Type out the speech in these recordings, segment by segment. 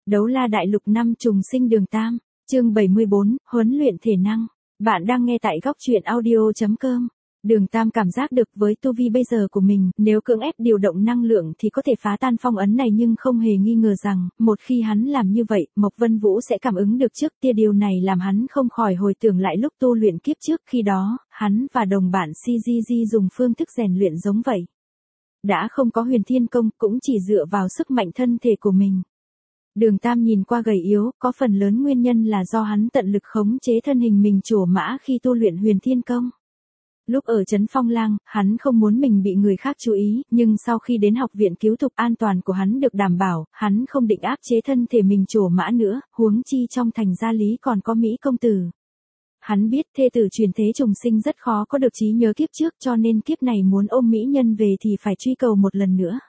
Đấu la đại lục năm trùng sinh đường Tam, chương 74, huấn luyện thể năng. Bạn đang nghe tại góc truyện audio.com. Đường Tam cảm giác được với tu vi bây giờ của mình, nếu cưỡng ép điều động năng lượng thì có thể phá tan phong ấn này, nhưng không hề nghi ngờ rằng, một khi hắn làm như vậy, Mộc Vân Vũ sẽ cảm ứng được trước tia. Điều này làm hắn không khỏi hồi tưởng lại lúc tu luyện kiếp trước, khi đó, hắn và đồng bạn CGG dùng phương thức rèn luyện giống vậy. Đã không có huyền thiên công, cũng chỉ dựa vào sức mạnh thân thể của mình. Đường Tam nhìn qua gầy yếu, có phần lớn nguyên nhân là do hắn tận lực khống chế thân hình mình trổ mã khi tu luyện huyền thiên công. Lúc ở Trấn Phong Lang, hắn không muốn mình bị người khác chú ý, nhưng sau khi đến học viện cứu thục, an toàn của hắn được đảm bảo, hắn không định áp chế thân thể mình trổ mã nữa, huống chi trong thành Gia Lý còn có Mỹ công tử. Hắn biết thê tử truyền thế trùng sinh rất khó có được trí nhớ kiếp trước, cho nên kiếp này muốn ôm mỹ nhân về thì phải truy cầu một lần nữa.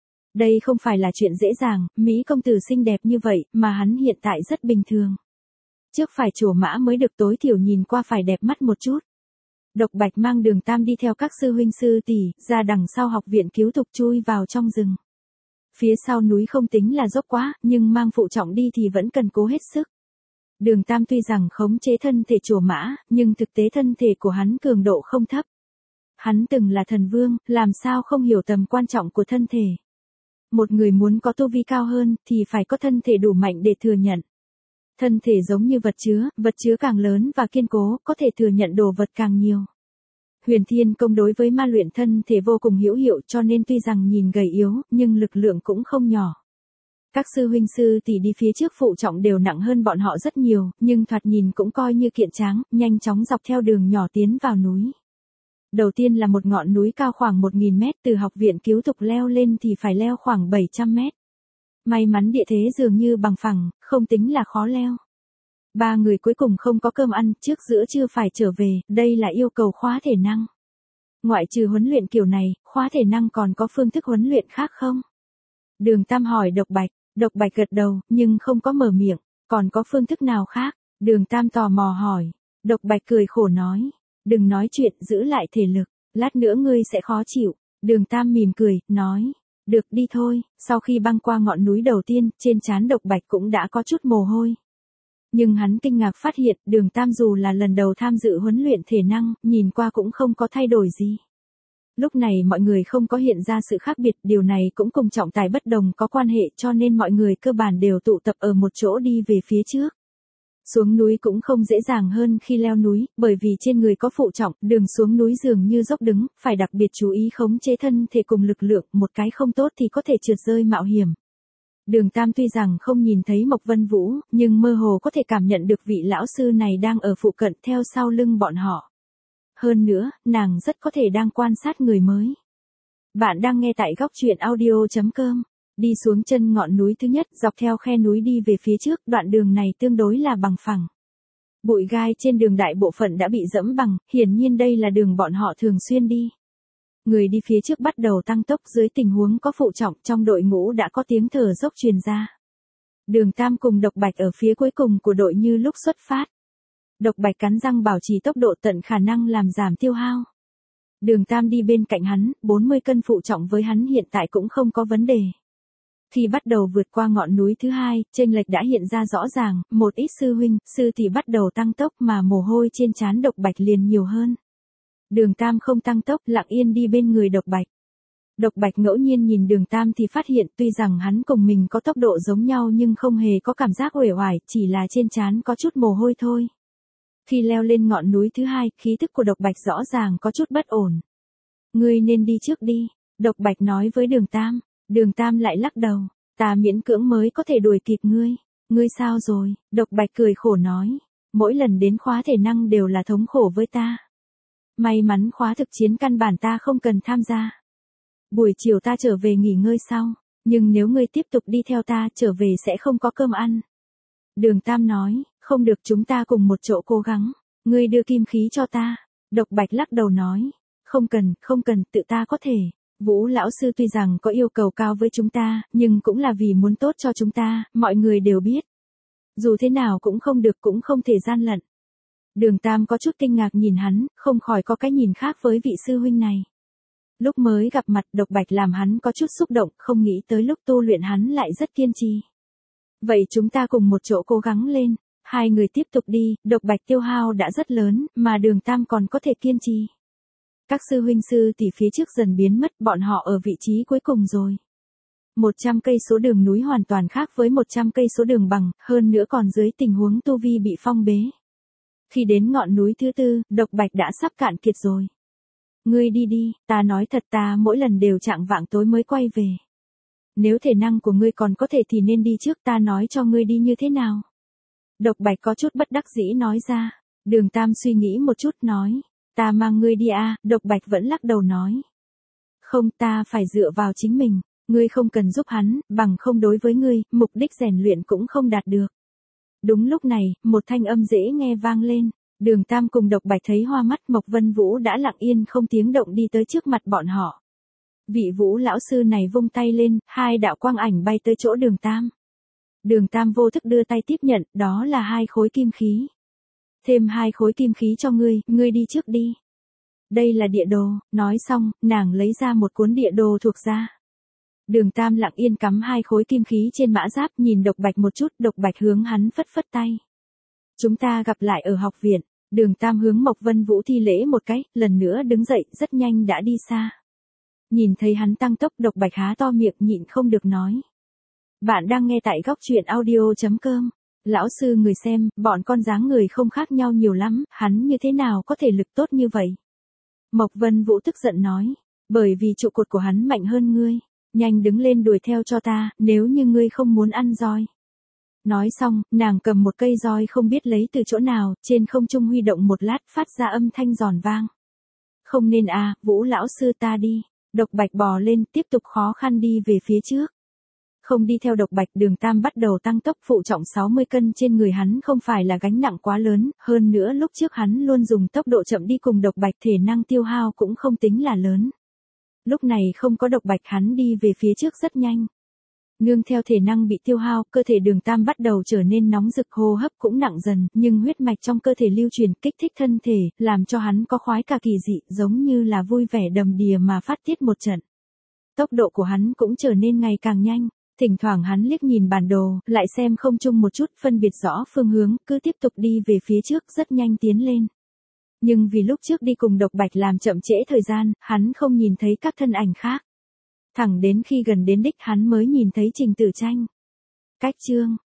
Đây không phải là chuyện dễ dàng, Mỹ công tử xinh đẹp như vậy, mà hắn hiện tại rất bình thường. Trước phải trổ mã mới được, tối thiểu nhìn qua phải đẹp mắt một chút. Độc Bạch mang Đường Tam đi theo các sư huynh sư tỷ, ra đằng sau học viện cứu thục, chui vào trong rừng. Phía sau núi không tính là dốc quá, nhưng mang phụ trọng đi thì vẫn cần cố hết sức. Đường Tam tuy rằng khống chế thân thể trổ mã, nhưng thực tế thân thể của hắn cường độ không thấp. Hắn từng là thần vương, làm sao không hiểu tầm quan trọng của thân thể. Một người muốn có tu vi cao hơn, thì phải có thân thể đủ mạnh để thừa nhận. Thân thể giống như vật chứa càng lớn và kiên cố, có thể thừa nhận đồ vật càng nhiều. Huyền Thiên công đối với ma luyện thân thể vô cùng hữu hiệu, cho nên tuy rằng nhìn gầy yếu, nhưng lực lượng cũng không nhỏ. Các sư huynh sư tỷ đi phía trước phụ trọng đều nặng hơn bọn họ rất nhiều, nhưng thoạt nhìn cũng coi như kiện tráng, nhanh chóng dọc theo đường nhỏ tiến vào núi. Đầu tiên là một ngọn núi cao khoảng 1000 mét, từ học viện cứu thục leo lên thì phải leo khoảng 700 mét. May mắn địa thế dường như bằng phẳng, không tính là khó leo. Ba người cuối cùng không có cơm ăn, trước giữa trưa phải trở về, đây là yêu cầu khóa thể năng. Ngoại trừ huấn luyện kiểu này, khóa thể năng còn có phương thức huấn luyện khác không? Đường Tam hỏi Độc Bạch gật đầu, nhưng không có mở miệng, còn có phương thức nào khác? Đường Tam tò mò hỏi. Độc Bạch cười khổ nói, đừng nói chuyện, giữ lại thể lực, lát nữa ngươi sẽ khó chịu. Đường Tam mỉm cười, nói, được đi thôi. Sau khi băng qua ngọn núi đầu tiên, trên trán Độc Bạch cũng đã có chút mồ hôi. Nhưng hắn kinh ngạc phát hiện, Đường Tam dù là lần đầu tham dự huấn luyện thể năng, nhìn qua cũng không có thay đổi gì. Lúc này mọi người không có hiện ra sự khác biệt, điều này cũng cùng trọng tài bất đồng có quan hệ, cho nên mọi người cơ bản đều tụ tập ở một chỗ đi về phía trước. Xuống núi cũng không dễ dàng hơn khi leo núi, bởi vì trên người có phụ trọng, đường xuống núi dường như dốc đứng, phải đặc biệt chú ý khống chế thân thể cùng lực lượng, một cái không tốt thì có thể trượt rơi mạo hiểm. Đường Tam tuy rằng không nhìn thấy Mộc Vân Vũ, nhưng mơ hồ có thể cảm nhận được vị lão sư này đang ở phụ cận theo sau lưng bọn họ. Hơn nữa, nàng rất có thể đang quan sát người mới. Bạn đang nghe tại góc truyện audio.com. Đi xuống chân ngọn núi thứ nhất, dọc theo khe núi đi về phía trước, đoạn đường này tương đối là bằng phẳng. Bụi gai trên đường đại bộ phận đã bị dẫm bằng, hiển nhiên đây là đường bọn họ thường xuyên đi. Người đi phía trước bắt đầu tăng tốc, dưới tình huống có phụ trọng, trong đội ngũ đã có tiếng thở dốc truyền ra. Đường Tam cùng Độc Bạch ở phía cuối cùng của đội như lúc xuất phát. Độc Bạch cắn răng bảo trì tốc độ tận khả năng làm giảm tiêu hao. Đường Tam đi bên cạnh hắn, 40 cân phụ trọng với hắn hiện tại cũng không có vấn đề. Khi bắt đầu vượt qua ngọn núi thứ hai, chênh lệch đã hiện ra rõ ràng, một ít sư huynh, sư tỷ bắt đầu tăng tốc mà mồ hôi trên trán Độc Bạch liền nhiều hơn. Đường Tam không tăng tốc, lặng yên đi bên người Độc Bạch. Độc Bạch ngẫu nhiên nhìn Đường Tam thì phát hiện tuy rằng hắn cùng mình có tốc độ giống nhau nhưng không hề có cảm giác uể oải, chỉ là trên trán có chút mồ hôi thôi. Khi leo lên ngọn núi thứ hai, khí tức của Độc Bạch rõ ràng có chút bất ổn. Ngươi nên đi trước đi, Độc Bạch nói với Đường Tam. Đường Tam lại lắc đầu, ta miễn cưỡng mới có thể đuổi kịp ngươi. Ngươi sao rồi? Độc Bạch cười khổ nói, mỗi lần đến khóa thể năng đều là thống khổ với ta. May mắn khóa thực chiến căn bản ta không cần tham gia. Buổi chiều ta trở về nghỉ ngơi sau, nhưng nếu ngươi tiếp tục đi theo ta trở về sẽ không có cơm ăn. Đường Tam nói, không được, chúng ta cùng một chỗ cố gắng, ngươi đưa kim khí cho ta. Độc Bạch lắc đầu nói, không cần, tự ta có thể. Vũ lão sư tuy rằng có yêu cầu cao với chúng ta, nhưng cũng là vì muốn tốt cho chúng ta, mọi người đều biết. Dù thế nào cũng không được, cũng không thể gian lận. Đường Tam có chút kinh ngạc nhìn hắn, không khỏi có cái nhìn khác với vị sư huynh này. Lúc mới gặp mặt Độc Bạch làm hắn có chút xúc động, không nghĩ tới lúc tu luyện hắn lại rất kiên trì. Vậy chúng ta cùng một chỗ cố gắng lên. Hai người tiếp tục đi, Độc Bạch tiêu hao đã rất lớn, mà Đường Tam còn có thể kiên trì. Các sư huynh sư tỷ phía trước dần biến mất, bọn họ ở vị trí cuối cùng rồi. 100 cây số đường núi hoàn toàn khác với 100 cây số đường bằng, hơn nữa còn dưới tình huống tu vi bị phong bế. Khi đến ngọn núi thứ tư, Độc Bạch đã sắp cạn kiệt rồi. Ngươi đi đi, ta nói thật, ta mỗi lần đều chạng vạng tối mới quay về. Nếu thể năng của ngươi còn có thể thì nên đi trước, ta nói cho ngươi đi như thế nào. Độc Bạch có chút bất đắc dĩ nói ra. Đường Tam suy nghĩ một chút nói. Ta mang ngươi đi à, Độc Bạch vẫn lắc đầu nói. Không, ta phải dựa vào chính mình. Ngươi không cần giúp hắn, bằng không đối với ngươi, mục đích rèn luyện cũng không đạt được. Đúng lúc này, một thanh âm dễ nghe vang lên. Đường Tam cùng Độc Bạch thấy hoa mắt, Mộc Vân Vũ đã lặng yên không tiếng động đi tới trước mặt bọn họ. Vị Vũ lão sư này vung tay lên, hai đạo quang ảnh bay tới chỗ Đường Tam. Đường Tam vô thức đưa tay tiếp nhận, đó là 2 khối kim khí. Thêm 2 khối kim khí cho ngươi, ngươi đi trước đi. Đây là địa đồ, nói xong, nàng lấy ra một cuốn địa đồ thuộc ra. Đường Tam lặng yên cắm 2 khối kim khí trên mã giáp, nhìn Độc Bạch một chút, Độc Bạch hướng hắn phất phất tay. Chúng ta gặp lại ở học viện. Đường Tam hướng Mộc Vân Vũ thi lễ một cái, lần nữa đứng dậy, rất nhanh đã đi xa. Nhìn thấy hắn tăng tốc, Độc Bạch há to miệng nhịn không được nói. Bạn đang nghe tại góc truyện audio.com. Lão sư người xem, bọn con dáng người không khác nhau nhiều lắm, hắn như thế nào có thể lực tốt như vậy? Mộc Vân Vũ tức giận nói. Bởi vì trụ cột của hắn mạnh hơn ngươi. Nhanh đứng lên đuổi theo cho ta, nếu như ngươi không muốn ăn roi. Nói xong, nàng cầm một cây roi không biết lấy từ chỗ nào, trên không trung huy động một lát phát ra âm thanh giòn vang. Không nên à, Vũ lão sư ta đi. Độc Bạch bò lên, tiếp tục khó khăn đi về phía trước. Không đi theo Độc Bạch, Đường Tam bắt đầu tăng tốc, phụ trọng 60 cân trên người hắn không phải là gánh nặng quá lớn, hơn nữa lúc trước hắn luôn dùng tốc độ chậm đi cùng Độc Bạch, thể năng tiêu hao cũng không tính là lớn. Lúc này không có Độc Bạch, hắn đi về phía trước rất nhanh. Nương theo thể năng bị tiêu hao, cơ thể Đường Tam bắt đầu trở nên nóng rực, hô hấp cũng nặng dần, nhưng huyết mạch trong cơ thể lưu truyền kích thích thân thể, làm cho hắn có khoái cả kỳ dị, giống như là vui vẻ đầm đìa mà phát tiết một trận. Tốc độ của hắn cũng trở nên ngày càng nhanh, thỉnh thoảng hắn liếc nhìn bản đồ, lại xem không chung một chút, phân biệt rõ phương hướng, cứ tiếp tục đi về phía trước, rất nhanh tiến lên. Nhưng vì lúc trước đi cùng Độc Bạch làm chậm trễ thời gian, hắn không nhìn thấy các thân ảnh khác. Thẳng đến khi gần đến đích hắn mới nhìn thấy Trình Tử Tranh. Cách chương